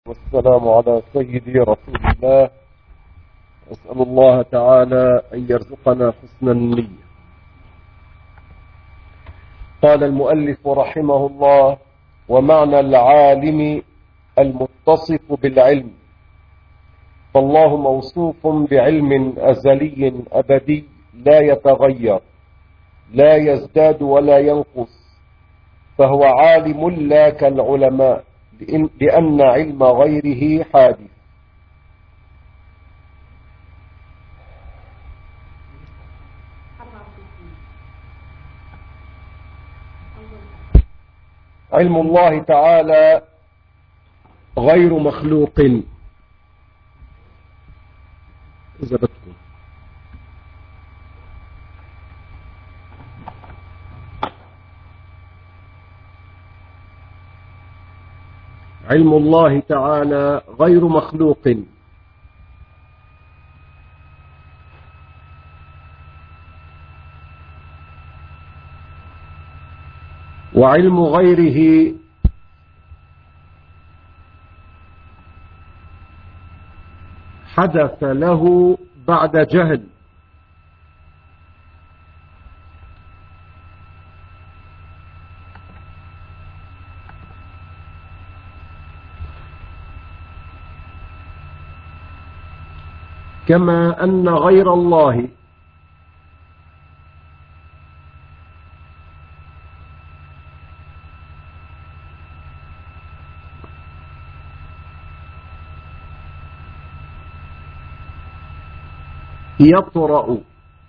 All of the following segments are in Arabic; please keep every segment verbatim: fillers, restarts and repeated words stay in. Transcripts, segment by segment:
والسلام على سيدي رسول الله. أسأل الله تعالى أن يرزقنا حسن النية. قال المؤلف رحمه الله: ومعنى العالم المتصف بالعلم، فالله موصوف بعلم أزلي أبدي لا يتغير، لا يزداد ولا ينقص، فهو عالم لا كالعلماء، لأن علم غيره حادث. علم الله تعالى غير مخلوق. إذا بدكم علم الله تعالى غير مخلوق، وعلم غيره حدث له بعد جهل، كما أن غير الله يطرأ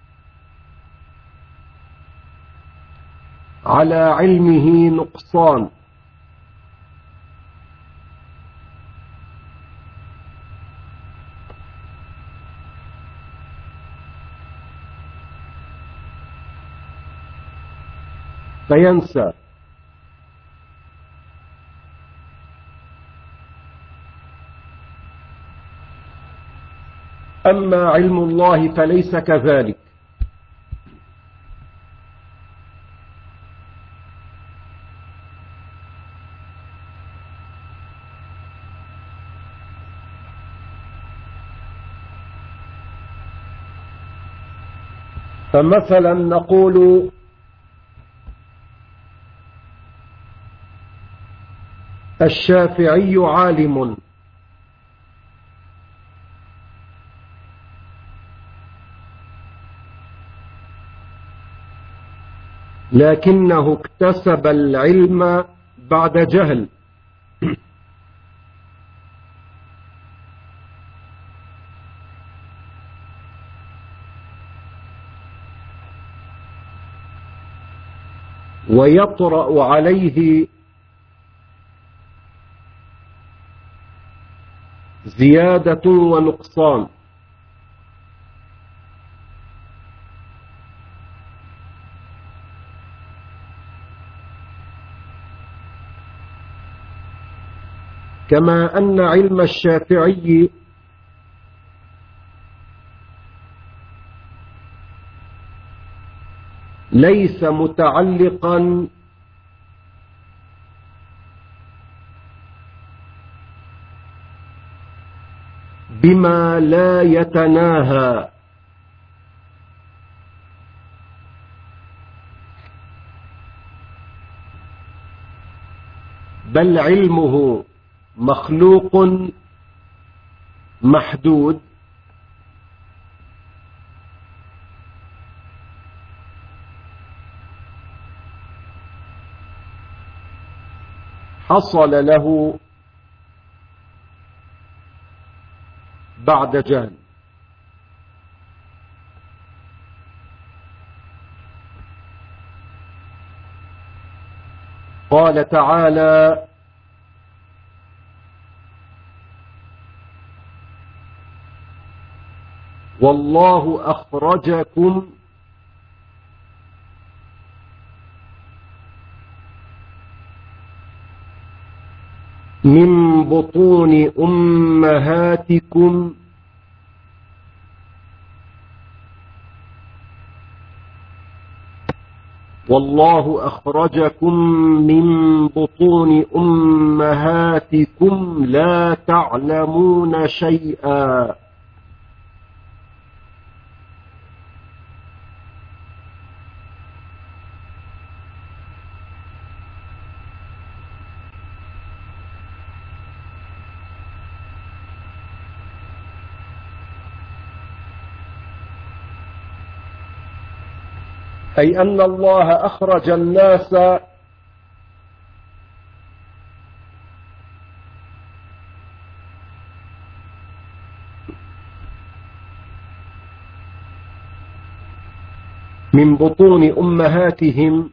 على علمه نقصان، فينسى. أما علم الله فليس كذلك، فمثلا نقول الشافعي عالم، لكنه اكتسب العلم بعد جهل، ويطرأ عليه زيادة ونقصان، كما أن علم الشافعي ليس متعلقا بما لا يتناهى، بل علمه مخلوق محدود، حصل له بعد جهل. قال تعالى: والله أخرجكم من بطون أمهاتكم والله أخرجكم من بطون أمهاتكم لا تعلمون شيئا. أي أن الله أخرج الناس من بطون أمهاتهم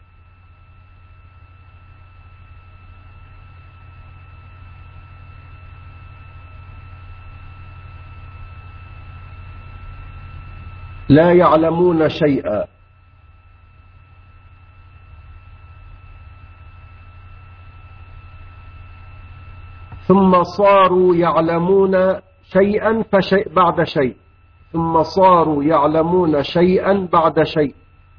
لا يعلمون شيئا، ثم صاروا يعلمون شيئا فشيء بعد شيء، ثم صاروا يعلمون شيئا بعد شيء.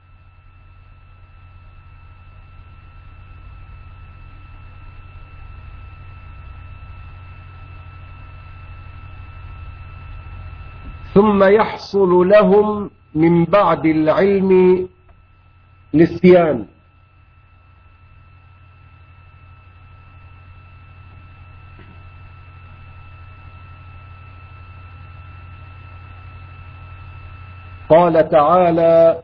ثم يحصل لهم من بعد العلم نسيان. قال تعالى: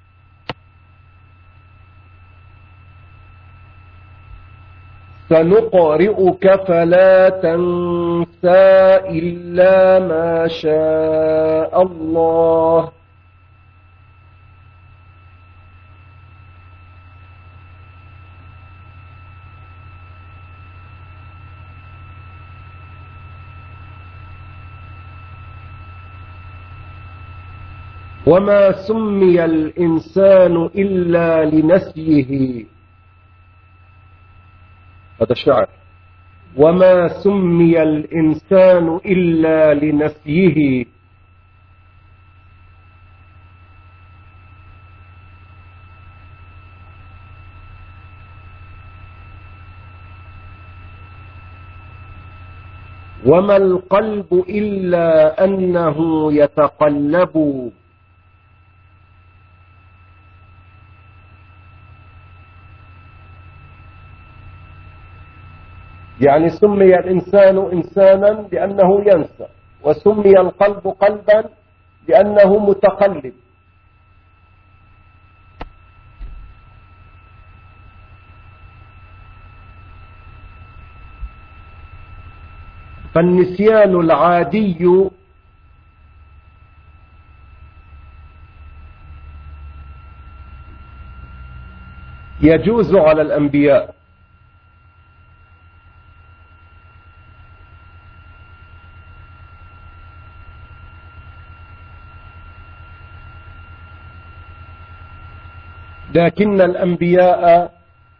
سنقرئك فلا تنسى إلا ما شاء الله. وما سمي الإنسان إلا لنسيه. هذا شعر. وما سمي الإنسان إلا لنسيه. وما القلب إلا أنه يتقلب. يعني سمي الإنسان إنسانا لأنه ينسى، وسمي القلب قلبا لأنه متقلب. فالنسيان العادي يجوز على الأنبياء، لكن الأنبياء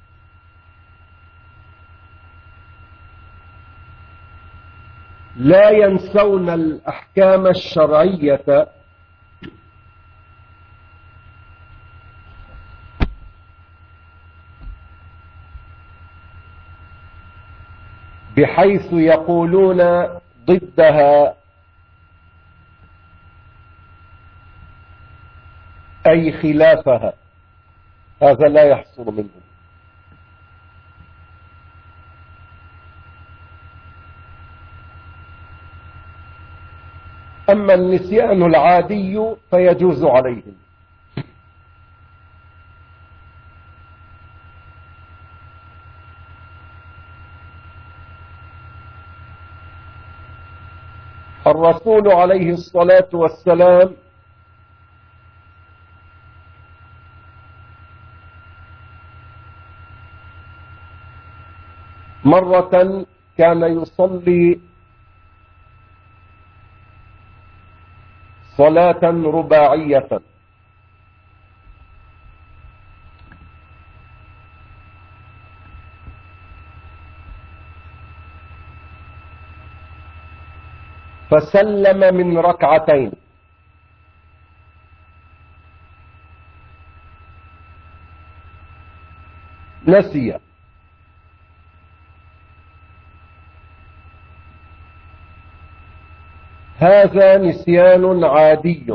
لا ينسون الأحكام الشرعية بحيث يقولون ضدها، أي خلافها. هذا لا يحصل منهم. أما النسيان العادي فيجوز عليهم. الرسول عليه الصلاة والسلام مرة كان يصلي صلاة رباعية، فسلم من ركعتين، نسي. هذا نسيان عادي.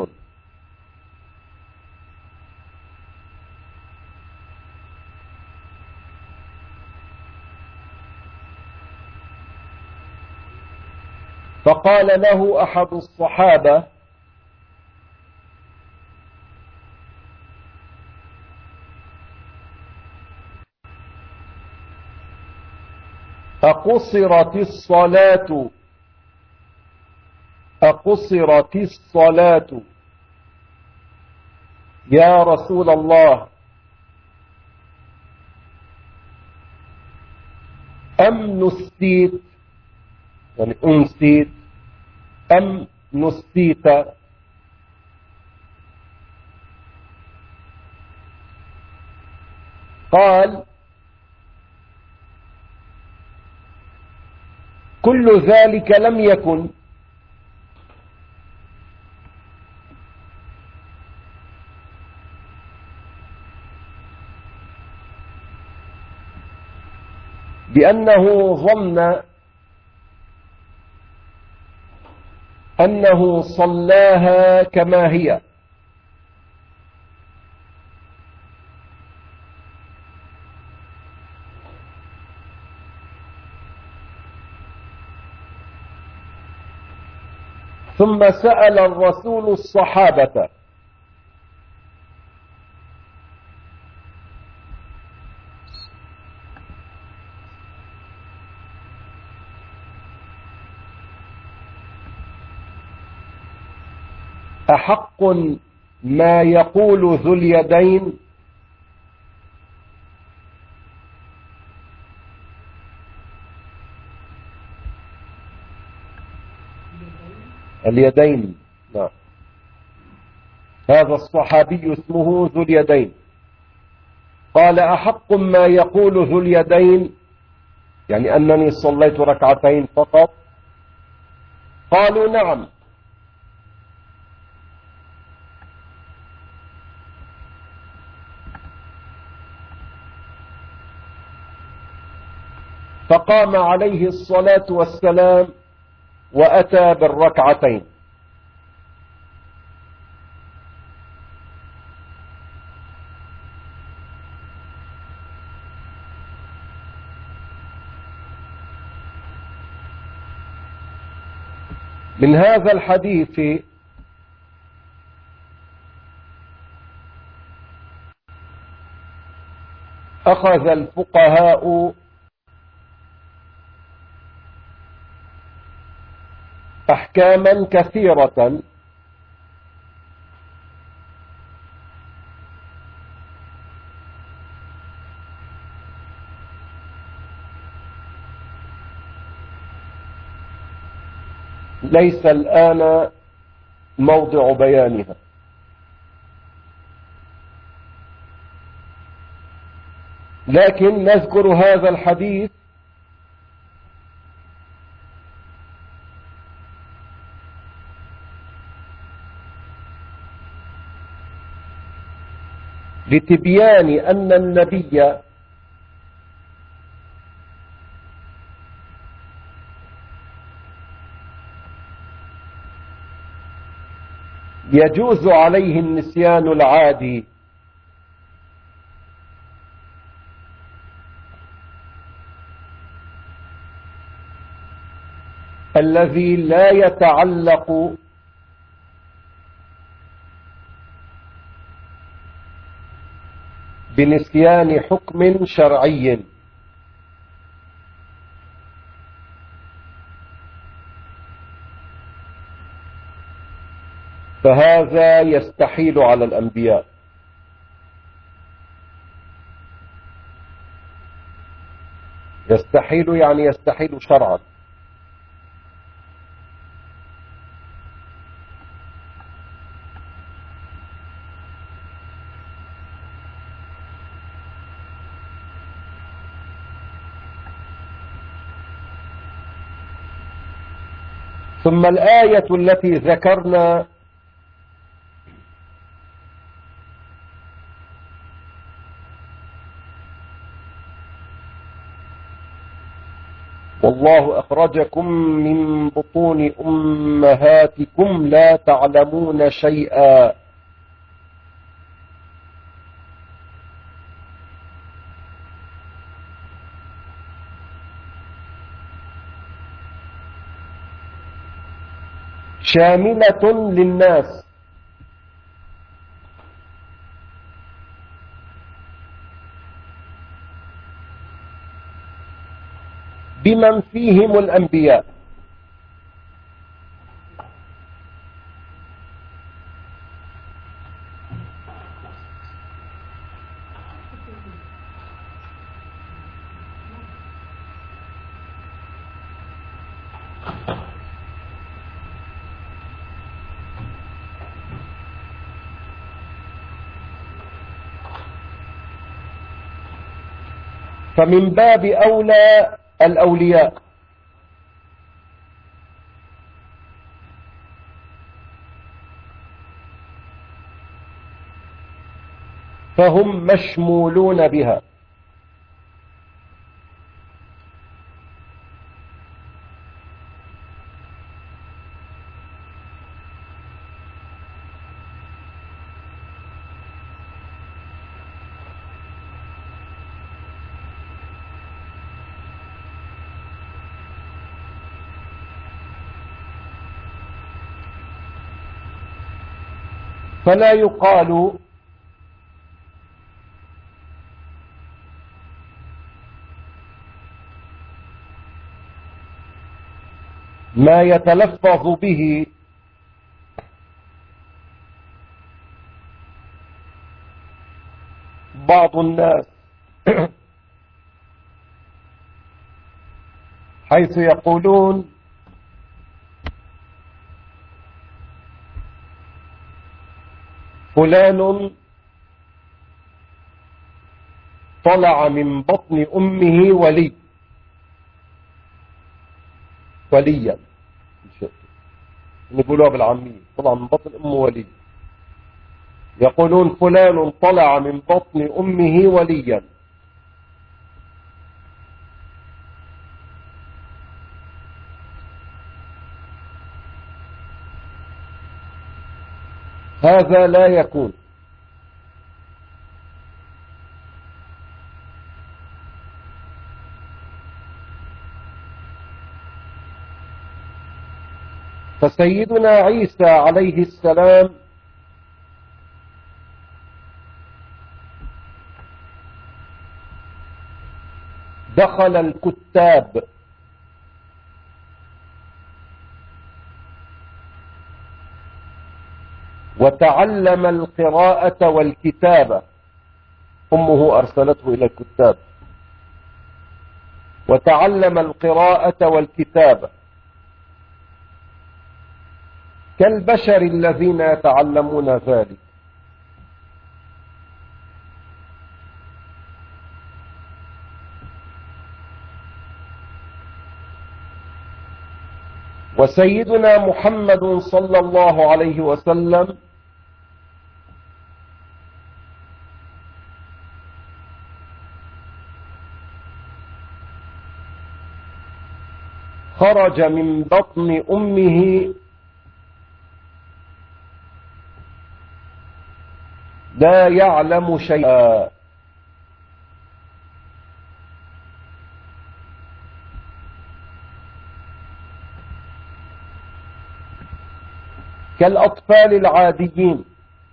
فقال له أحد الصحابة: أقصرت الصلاة أقصرت الصلاة يا رسول الله أم نسيت، يعني أنسيت أم نسيت؟ قال: كل ذلك لم يكن. بأنه ظن أنه صلاها كما هي. ثم سأل الرسول الصحابة: أحق ما يقول ذو اليدين؟ اليدين، نعم. هذا الصحابي اسمه ذو اليدين. قال: أحق ما يقول ذو اليدين، يعني أنني صليت ركعتين فقط؟ قالوا: نعم. فقام عليه الصلاة والسلام وأتى بالركعتين. من هذا الحديث أخذ الفقهاء أحكاما كثيرة ليس الآن موضع بيانها، لكن نذكر هذا الحديث لتبيان أن النبي يجوز عليه النسيان العادي الذي لا يتعلق بنسيان حكم شرعي، فهذا يستحيل على الأنبياء. يستحيل يعني يستحيل شرعا. ثم الآية التي ذكرنا والله أخرجكم من بطون أمهاتكم لا تعلمون شيئا شاملة للناس بمن فيهم الأنبياء. فمن باب أولى الأولياء. فهم مشمولون بها. فلا يقال ما يتلفظ به بعض الناس حيث يقولون فلان طلع من بطن أمه ولي وليا، نقولوها بالعامية، طلع من بطن أمه ولي. يقولون فلان طلع من بطن أمه وليا. هذا لا يكون. فسيدنا عيسى عليه السلام دخل الكتاب وتعلم القراءة والكتابة. أمه أرسلته إلى الكتاب وتعلم القراءة والكتابة كالبشر الذين يتعلمون ذلك. وسيدنا محمد صلى الله عليه وسلم خرج من بطن أمه لا يعلم شيئا. كالأطفال العاديين.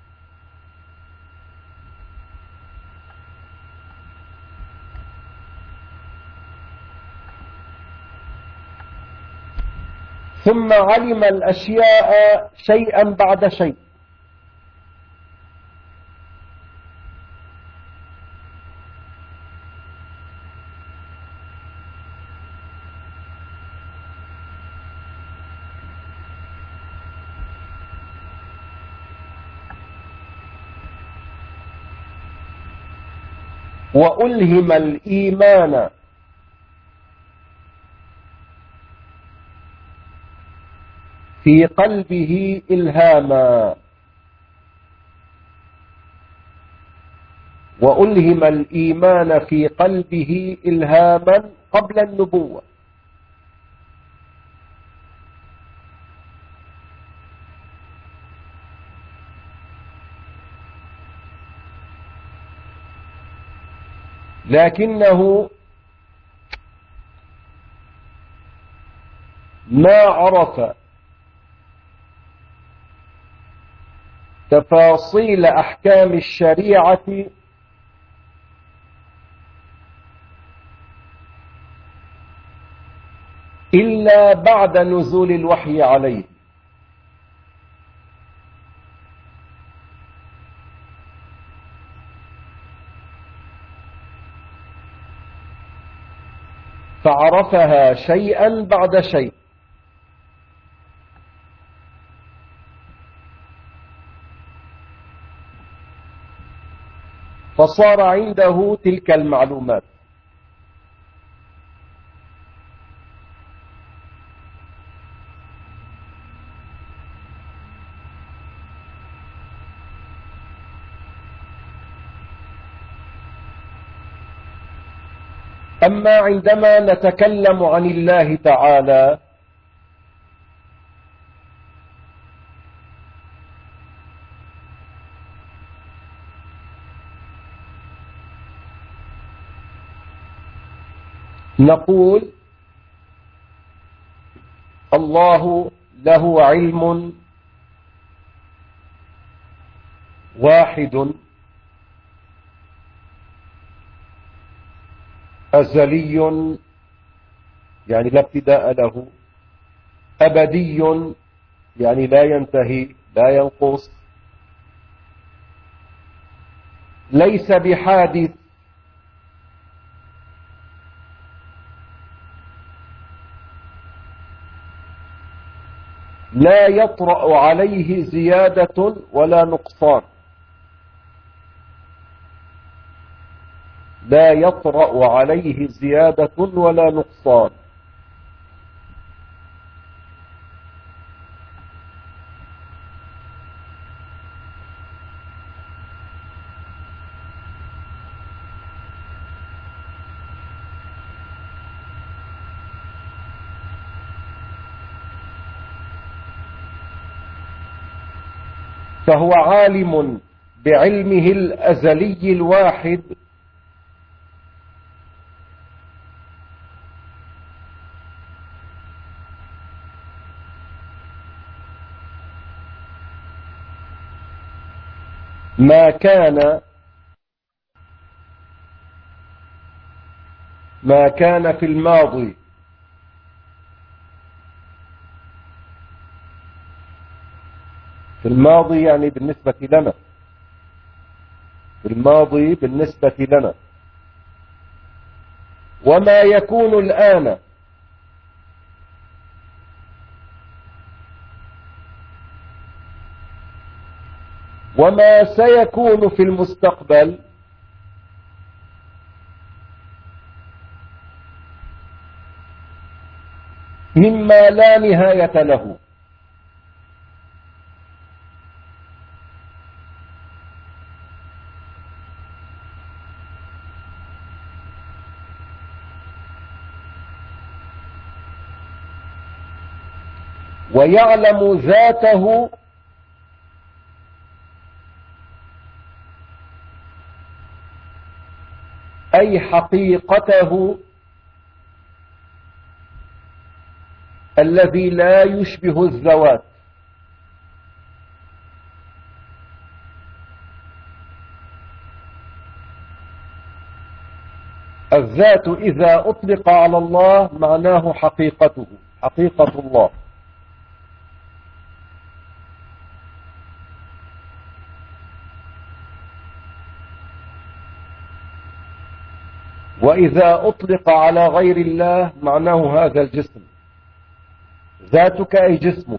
ثم علم الأشياء شيئا بعد شيء. وألهم الإيمان في قلبه إلهاما. وألهم الإيمان في قلبه إلهاما قبل النبوة. لكنه ما عرف تفاصيل أحكام الشريعة إلا بعد نزول الوحي عليه. فعرفها شيئا بعد شيء. فصار عنده تلك المعلومات. أما عندما نتكلم عن الله تعالى نقول الله له علم واحد أزلي، يعني لا ابتداء له، أبدي يعني لا ينتهي لا ينقص، ليس بحادث، لا يطرأ عليه زيادة ولا نقصان، لا يطرأ عليه زيادة ولا نقصان. فهو عالم بعلمه الأزلي الواحد ما كان ما كان في الماضي في الماضي يعني بالنسبة لنا، في الماضي بالنسبة لنا، وما يكون الآن، وما سيكون في المستقبل، مما لا نهاية له. ويعلم ذاته أي حقيقته الذي لا يشبه الذوات. الذات إذا أطلق على الله معناه حقيقته، حقيقة الله. وإذا أطلق على غير الله معناه هذا الجسم، ذاتك أي جسمك.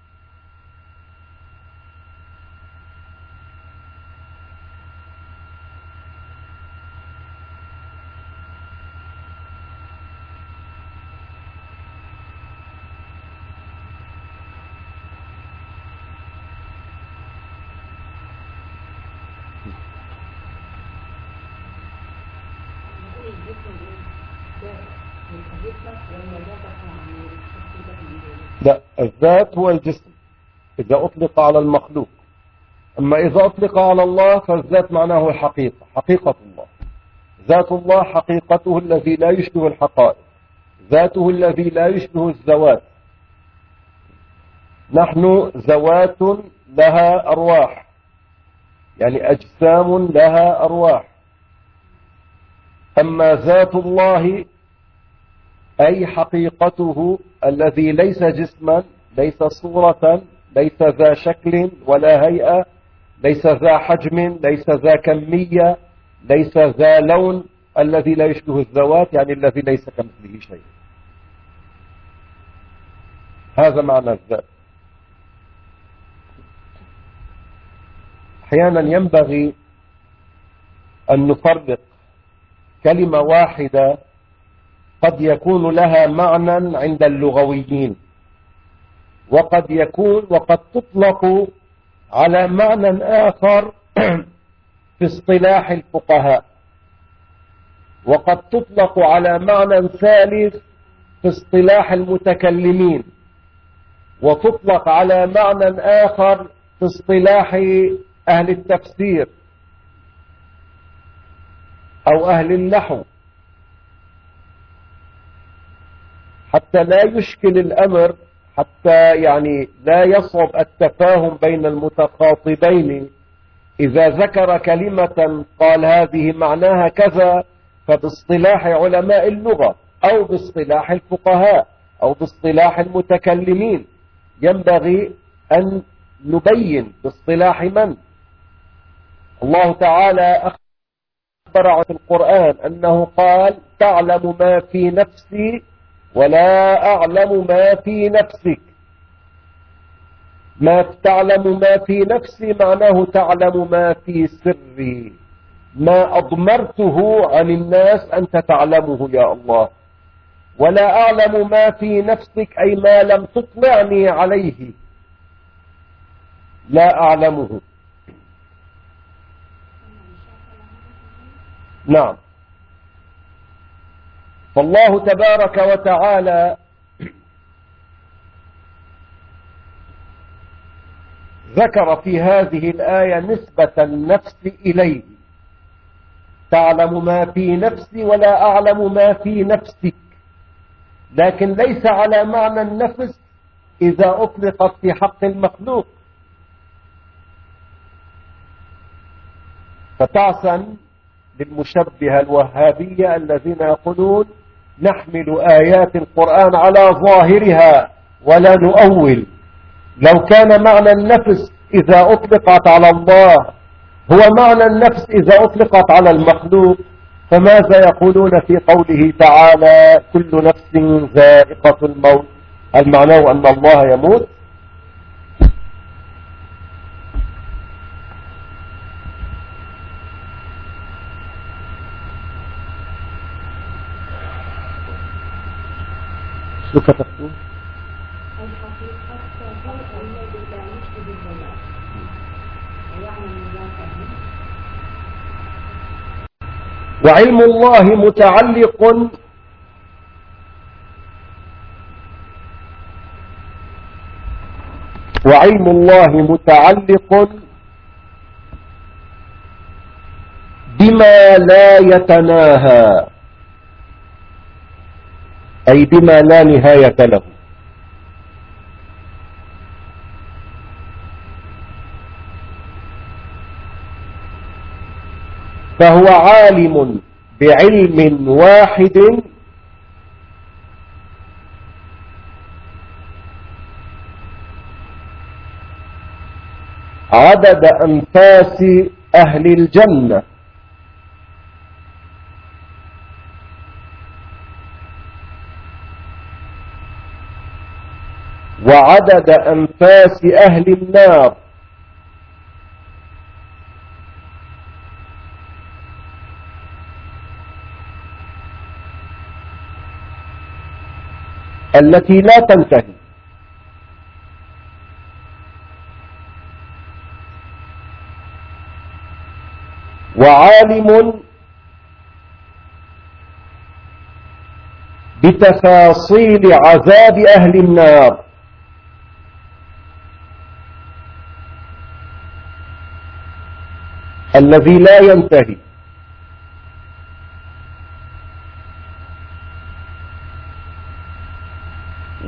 لا، الذات هو الجسم إذا أطلق على المخلوق. أما إذا أطلق على الله فالذات معناه الحقيقة، حقيقة الله، ذات الله حقيقته الذي لا يشبه الحقائق، ذاته الذي لا يشبه الذوات. نحن ذوات لها أرواح، يعني أجسام لها أرواح. أما ذات الله أي حقيقته الذي ليس جسما، ليس صورة، ليس ذا شكل ولا هيئة، ليس ذا حجم، ليس ذا كمية، ليس ذا لون، الذي لا يشبه الذوات، يعني الذي ليس كمثله شيء. هذا معنى الذات. أحيانا ينبغي أن نفرق كلمة واحدة قد يكون لها معنى عند اللغويين، وقد يكون وقد تطلق على معنى آخر في اصطلاح الفقهاء، وقد تطلق على معنى ثالث في اصطلاح المتكلمين، وتطلق على معنى آخر في اصطلاح أهل التفسير أو أهل النحو، حتى لا يشكل الأمر، حتى يعني لا يصعب التفاهم بين المتخاطبين. إذا ذكر كلمة قال هذه معناها كذا، فباصطلاح علماء اللغة أو باصطلاح الفقهاء أو باصطلاح المتكلمين ينبغي أن نبين باصطلاح من. الله تعالى أخبر في القرآن أنه قال تعلم ما في نفسي ولا أعلم ما في نفسك. ما تعلم ما في نفسي معناه تعلم ما في سري، ما أضمرته عن الناس أنت تعلمه يا الله. ولا أعلم ما في نفسك أي ما لم تطلعني عليه لا أعلمه. نعم. فالله تبارك وتعالى ذكر في هذه الآية نسبة النفس إليه، تعلم ما في نفسي ولا أعلم ما في نفسك، لكن ليس على معنى النفس إذا أطلقت في حق المخلوق. فتعسا للمشبهة الوهابية الذين يقولون نحمل آيات القرآن على ظاهرها ولا نؤول. لو كان معنى النفس إذا أطلقت على الله هو معنى النفس إذا أطلقت على المخلوق، فماذا يقولون في قوله تعالى كل نفس ذائقة الموت؟ هل معناه أن الله يموت؟ شو كتبتوا؟ وعلم الله متعلق وعلم الله متعلق بما لا يتناهى، أي بما لا نهاية له. فهو عالم بعلم واحد عدد أنفاس أهل الجنة، وعدد أنفاس أهل النار، التي لا تنتهي. وعالم بتفاصيل عذاب أهل النار، الذي لا ينتهي.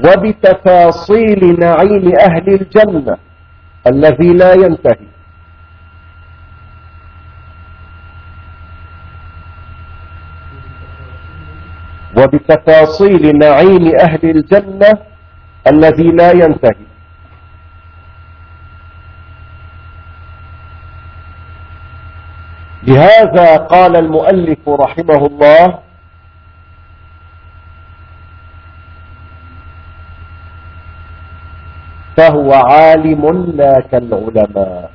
وبتفاصيل نعيم أهل الجنة الذي لا ينتهي. وبتفاصيل نعيم أهل الجنة الذي لا ينتهي. لهذا قال المؤلف رحمه الله: فهو عالم لا كالعلماء.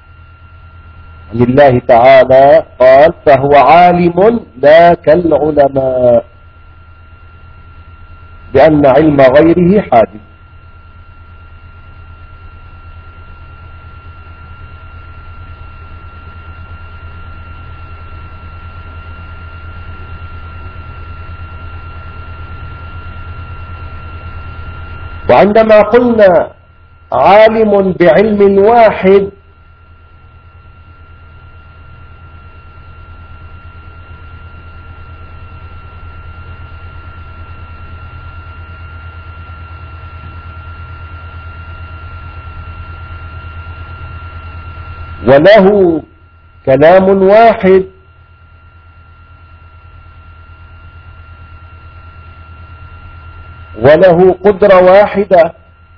لله تعالى قال: فهو عالم لا كالعلماء، لأن علم غيره حادث. وعندما قلنا عالم بعلم واحد وله كلام واحد وله قدرة واحدة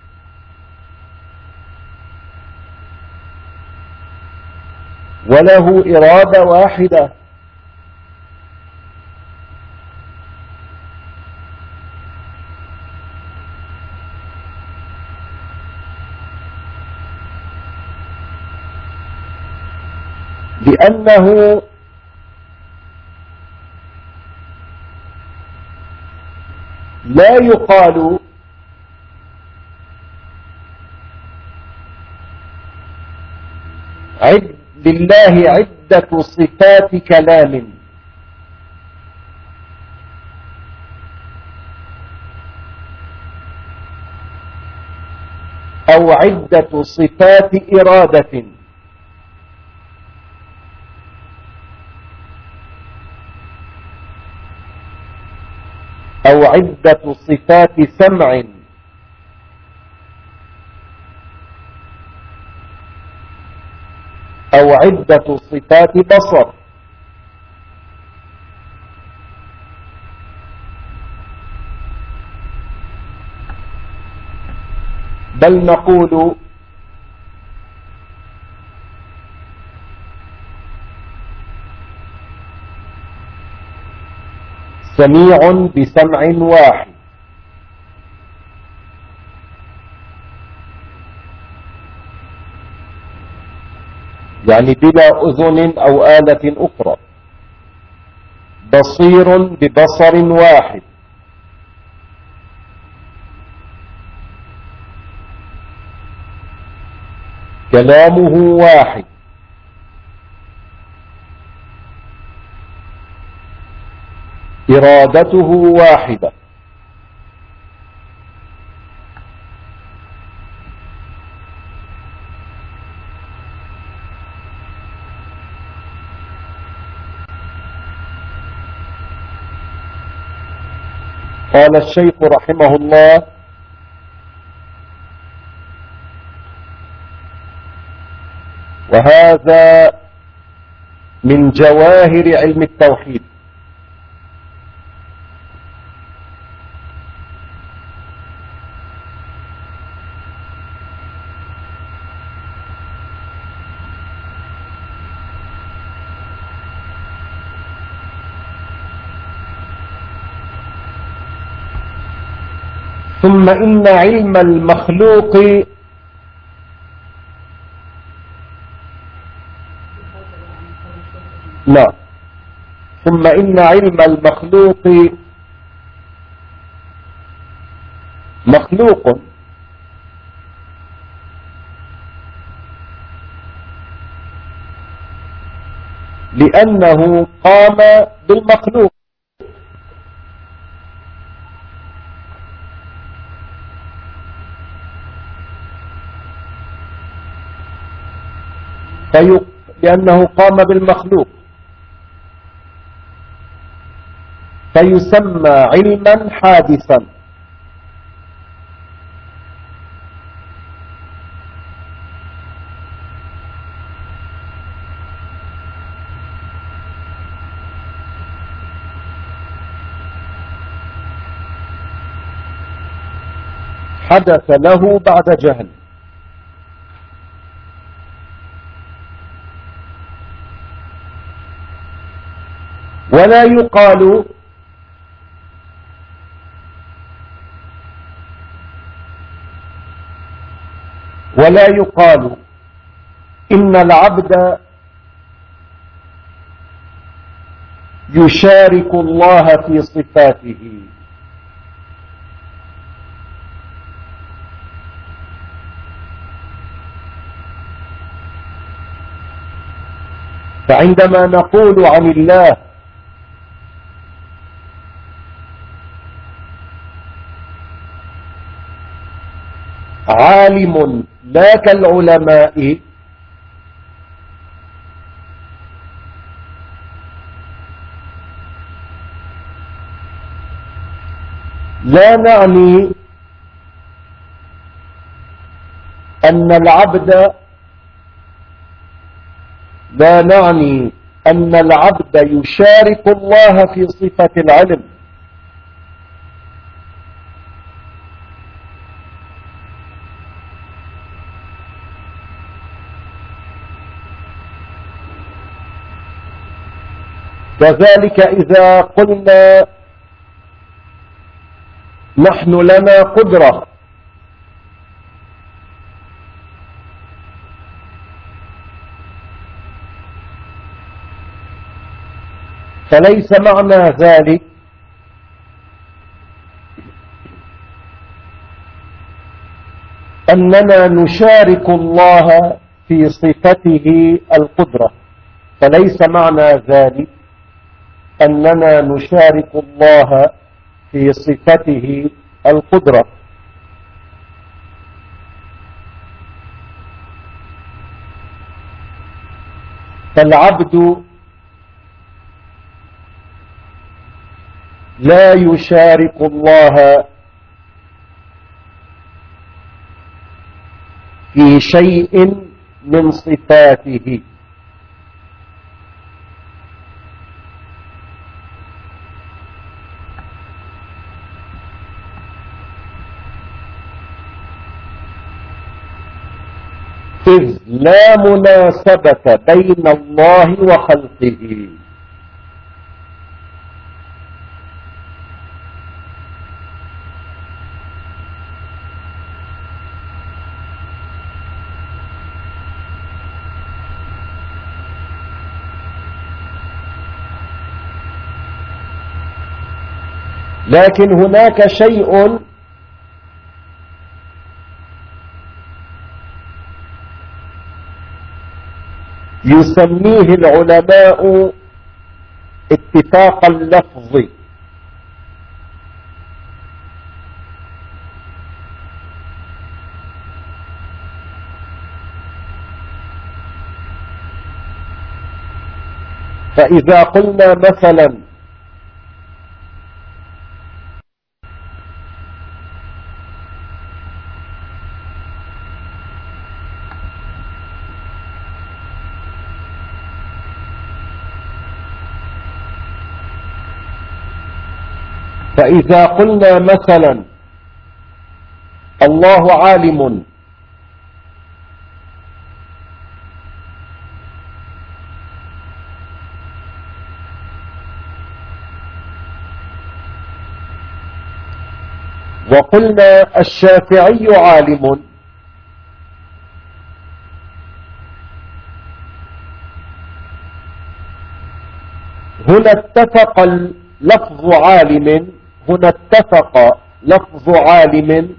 وله إرادة واحدة، لأنه لا يقال عد لله عدة صفات كلام أو عدة صفات إرادة أو عدة صفات سمع أو عدة صفات بصر. بل نقول سميع بسمع واحد، يعني بلا أذن أو آلة أخرى. بصير ببصر واحد، كلامه واحد، إرادته واحدة. قال الشيخ رحمه الله: وهذا من جواهر علم التوحيد. ثم إن علم المخلوق لا ثم إن علم المخلوق مخلوق لأنه قام بالمخلوق. في... لأنه قام بالمخلوق فيسمى علما حادثا. حدث له بعد جهل. ولا يقال ولا يقال إن العبد يشارك الله في صفاته، فعندما نقول عن الله عالم لا كالعلماء، لا نعني أن العبد لا نعني أن العبد يشارك الله في صفة العلم، كذلك إذا قلنا نحن لنا قدرة، فليس معنى ذلك أننا نشارك الله في صفته القدرة، فليس معنى ذلك أننا نشارك الله في صفته القدرة. فالعبد لا يشارك الله في شيء من صفاته، إذ لا مناسبة بين الله وخلقه. لكن هناك شيء يسميه العلماء اتفاق اللفظ، فإذا قلنا مثلا فإذا قلنا مثلا الله عالم، وقلنا الشافعي عالم، هنا اتفق لفظ عالم هنا اتفق لفظ عالم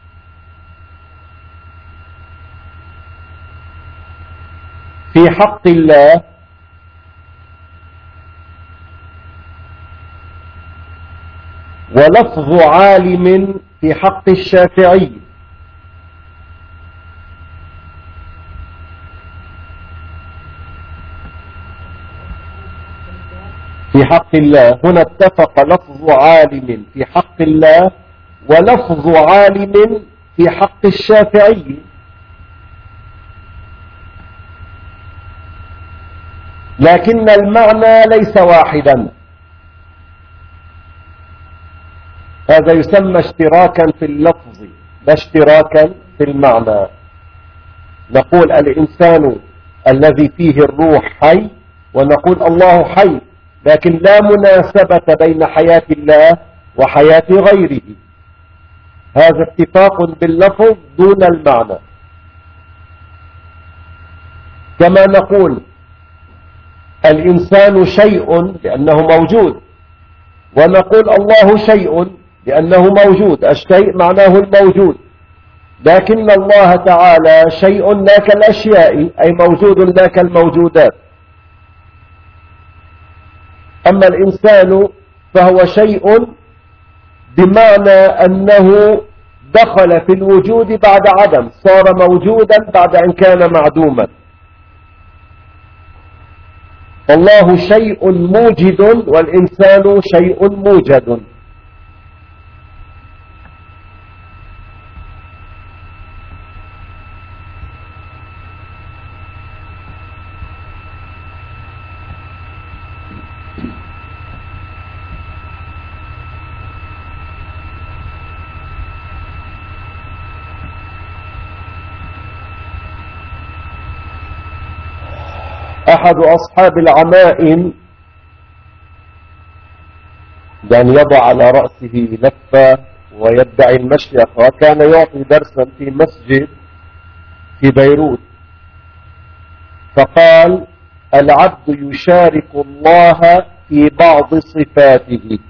في حق الله ولفظ عالم في حق الشافعي، في حق الله هنا اتفق لفظ عالم في حق الله ولفظ عالم في حق الشافعي، لكن المعنى ليس واحدا، هذا يسمى اشتراكا في اللفظ، لا اشتراكا في المعنى. نقول الإنسان الذي فيه الروح حي، ونقول الله حي، لكن لا مناسبة بين حياة الله وحياة غيره. هذا اتفاق باللفظ دون المعنى. كما نقول الإنسان شيء لأنه موجود، ونقول الله شيء لأنه موجود. الشيء معناه الموجود، لكن الله تعالى شيء لا كالأشياء، أي موجود لا كالموجودات. أما الإنسان فهو شيء بمعنى أنه دخل في الوجود بعد عدم، صار موجودا بعد أن كان معدوما. الله شيء موجد والإنسان شيء موجد. أحد أصحاب العمائم يعني يضع على رأسه لفة ويدعي المشيخة، كان يعطي درسا في مسجد في بيروت، فقال العبد يشارك الله في بعض صفاته.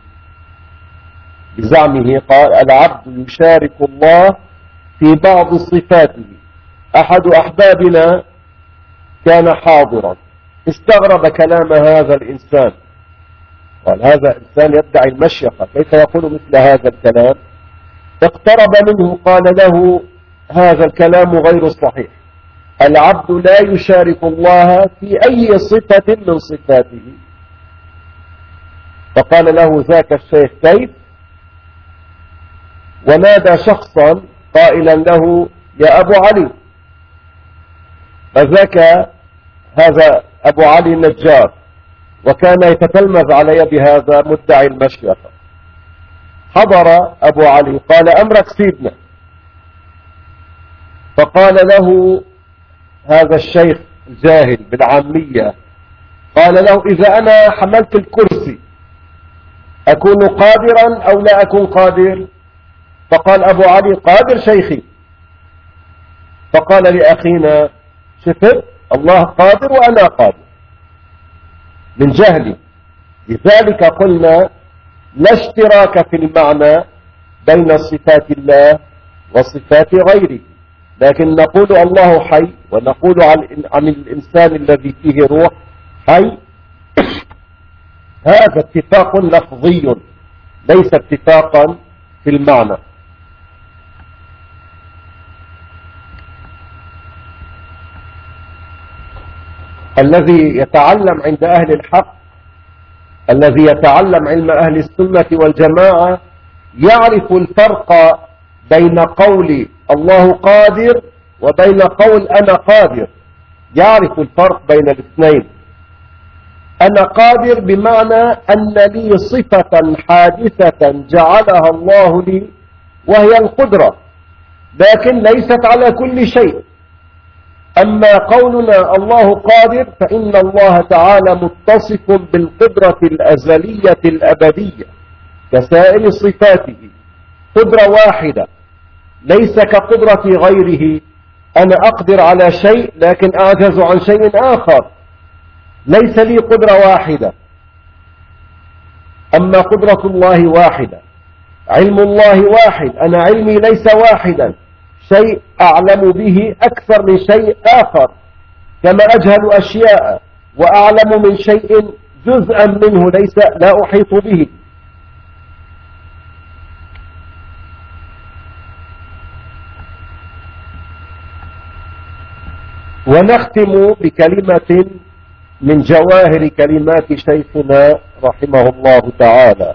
بزعمه قال العبد يشارك الله في بعض صفاته. أحد أحبابنا كان حاضرا، استغرب كلام هذا الإنسان، قال هذا إنسان يدعي المشيخة كيف يقول مثل هذا الكلام؟ اقترب منه قال له هذا الكلام غير صحيح، العبد لا يشارك الله في أي صفة من صفاته. فقال له ذاك الشيخ كيف؟ ونادى شخصا قائلا له يا أبو علي. فذاك هذا أبو علي النجار، وكان يتتلمذ علي بهذا مدعي المشيخة. حضر أبو علي قال أمرك سيدنا. فقال له هذا الشيخ الجاهل بالعامية، قال له إذا أنا حملت الكرسي أكون قادرا أو لا أكون قادر؟ فقال أبو علي قادر شيخي. فقال لأخينا شفت الله قادر وأنا قادر من جهلي. لذلك قلنا لا اشتراك في المعنى بين صفات الله وصفات غيره، لكن نقول الله حي ونقول عن الإنسان الذي فيه روح حي. هذا اتفاق لفظي ليس اتفاقا في المعنى. الذي يتعلم عند أهل الحق، الذي يتعلم علم أهل السنة والجماعة، يعرف الفرق بين قول الله قادر وبين قول أنا قادر. يعرف الفرق بين الاثنين. أنا قادر بمعنى أن لي صفة حادثة جعلها الله لي وهي القدرة، لكن ليست على كل شيء. أما قولنا الله قادر فإن الله تعالى متصف بالقدرة الأزلية الأبدية كسائر صفاته، قدرة واحدة ليس كقدرة غيره. أنا أقدر على شيء لكن أعجز عن شيء آخر، ليس لي قدرة واحدة. أما قدرة الله واحدة، علم الله واحد، أنا علمي ليس واحدا، شيء أعلم به أكثر من شيء آخر، كما أجهل أشياء وأعلم من شيء جزءا منه ليس لا أحيط به. ونختم بكلمة من جواهر كلمات شيخنا رحمه الله تعالى،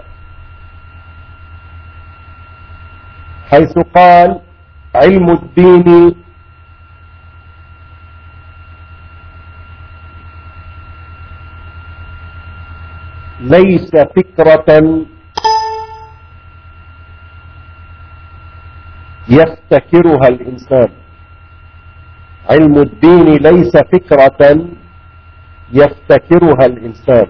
حيث قال علم الدين ليس فكرة يفتكرها الإنسان. علم الدين ليس فكرة يفتكرها الإنسان.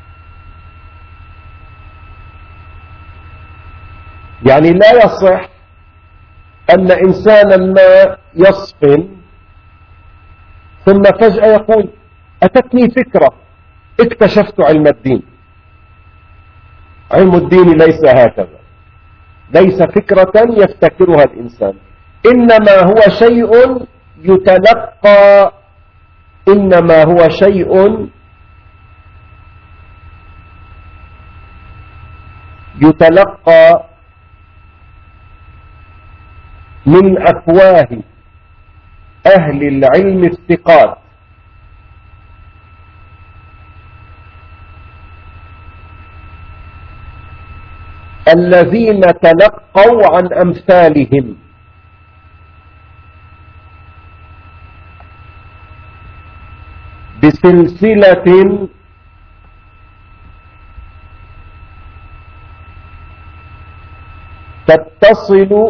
يعني لا يصح أن إنسانا ما يصفن ثم فجأة يقول أتتني فكرة اكتشفت علم الدين. علم الدين ليس هكذا، ليس فكرة يفتكرها الإنسان، إنما هو شيء يتلقى، إنما هو شيء يتلقى من أفواه أهل العلم الثقات الذين تلقوا عن أمثالهم بسلسلة تتصل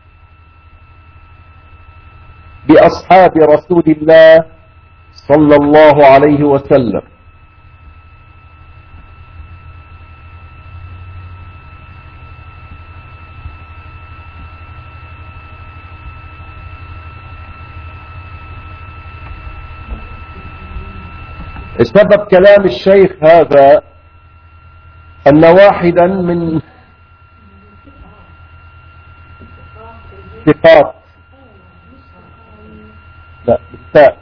بأصحاب رسول الله صلى الله عليه وسلم. سبب كلام الشيخ هذا أن واحدا من ثقات، لا بالتاء،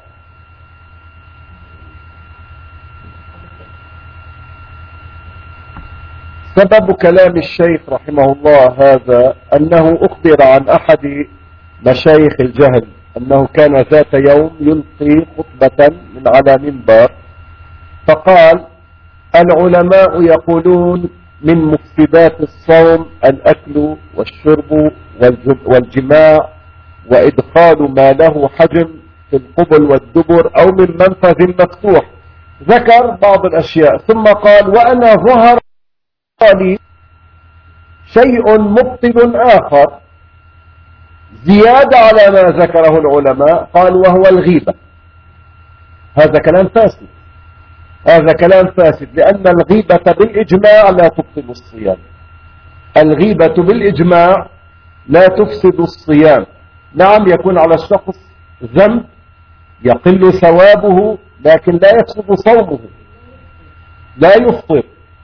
سبب كلام الشيخ رحمه الله هذا أنه أخبر عن أحد مشايخ الجهل أنه كان ذات يوم يلقي خطبة من على منبر، فقال العلماء يقولون من مفسدات الصوم الأكل والشرب والجماع وإدخال ما له حجم في القبل والدبر أو من منفذ مفتوح. ذكر بعض الأشياء ثم قال وأنا ظهر لي شيء مبطل آخر زيادة على ما ذكره العلماء، قال وهو الغيبة. هذا كلام فاسد، هذا كلام فاسد، لأن الغيبة بالإجماع لا تبطل الصيام. الغيبة بالإجماع لا تفسد الصيام. نعم يكون على الشخص ذنب يقل ثوابه لكن لا يفسد صومه، لا يفطر.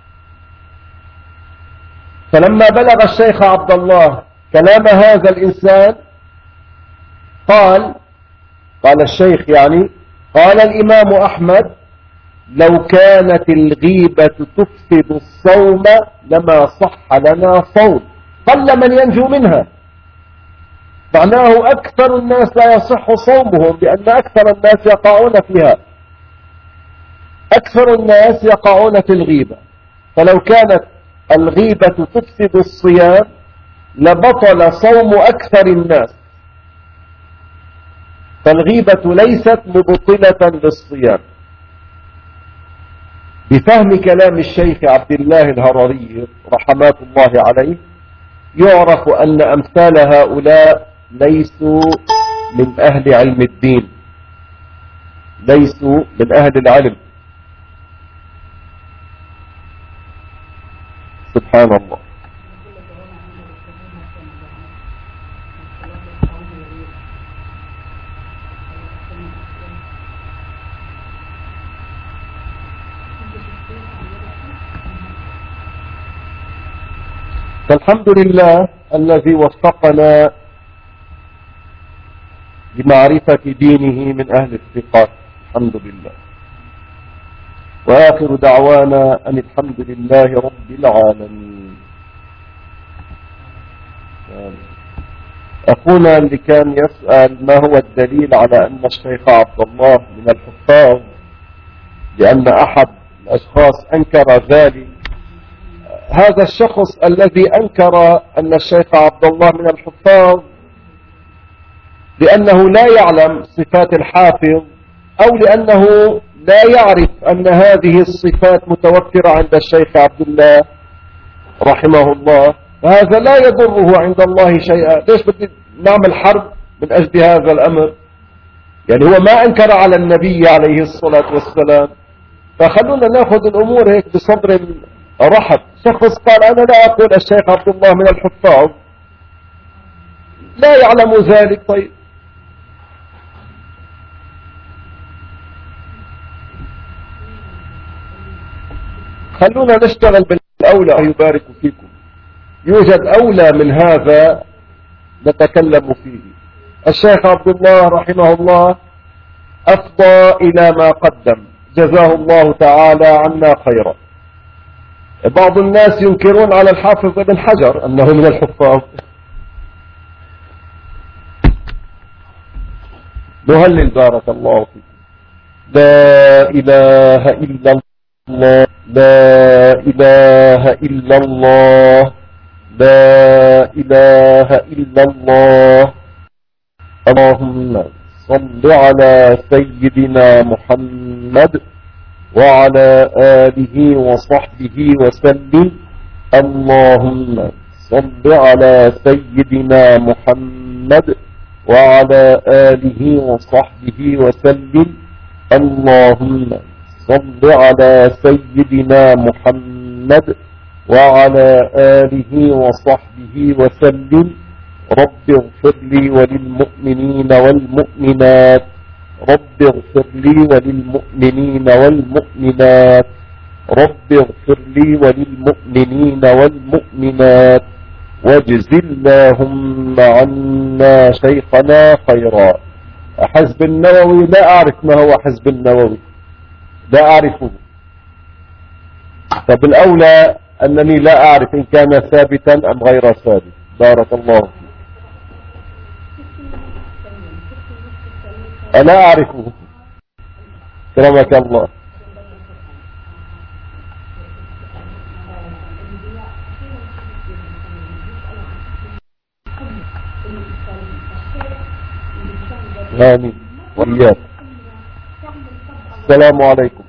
فلما بلغ الشيخ عبد الله كلام هذا الإنسان قال قال الشيخ يعني قال الإمام أحمد لو كانت الغيبة تفسد الصوم لما صح لنا صوم، قل من ينجو منها. معناه أكثر الناس لا يصح صومهم لأن أكثر الناس يقعون فيها، أكثر الناس يقعون في الغيبة. فلو كانت الغيبة تفسد الصيام لبطل صوم أكثر الناس. فالغيبة ليست مبطلة للصيام. بفهم كلام الشيخ عبد الله الهرري رحمات الله عليه يعرف أن أمثال هؤلاء ليسوا من أهل علم الدين، ليسوا من أهل العلم. سبحان الله. فالحمد لله الذي وفقنا لمعرفة دينه من أهل الثقات، الحمد لله. وآخر دعوانا أن الحمد لله رب العالمين. أخونا اللي كان يسأل ما هو الدليل على أن الشيخ عبد الله من الحفاظ، لأن أحد الأشخاص أنكر ذلك. هذا الشخص الذي أنكر أن الشيخ عبد الله من الحفاظ لأنه لا يعلم صفات الحافظ أو لأنه لا يعرف أن هذه الصفات متوفرة عند الشيخ عبد الله رحمه الله، فهذا لا يضره عند الله شيئا. ليش بدي نعمل حرب من أجل هذا الأمر؟ يعني هو ما أنكر على النبي عليه الصلاة والسلام، فخلونا ناخذ الأمور هيك بصدر رحب. شخص قال أنا لا أقول الشيخ عبد الله من الحفاظ، لا يعلم ذلك. طيب خلونا نشتغل بالأولى. يبارك فيكم. يوجد أولى من هذا نتكلم فيه. الشيخ عبد الله رحمه الله أفضى إلى ما قدم، جزاه الله تعالى عنا خيرا. بعض الناس ينكرون على الحافظ ابن حجر أنه من الحفاظ. نهلل بارك الله فيكم. لا إله إلا الله، لا إله إلا الله، لا إله إلا الله. اللهم صل على سيدنا محمد وعلى آله وصحبه وسلم. اللهم صل على سيدنا محمد وعلى آله وصحبه وسلم. اللهم صل على سيدنا محمد وعلى آله وصحبه وسلم. رب اغفر لي وللمؤمنين والمؤمنات، رب اغفر لي وللمؤمنين والمؤمنات، رب اغفر لي وللمؤمنين والمؤمنات. واجز اللهم عنا شيخنا خيرا. حزب النووي لا أعرف ما هو حزب النووي، لا أعرفه، فبالأولى أنني لا أعرف إن كان ثابتا أم غير ثابت. بارك الله فيك. أنا أعرفه. كرمك الله. آمين وإياك. السلام عليكم.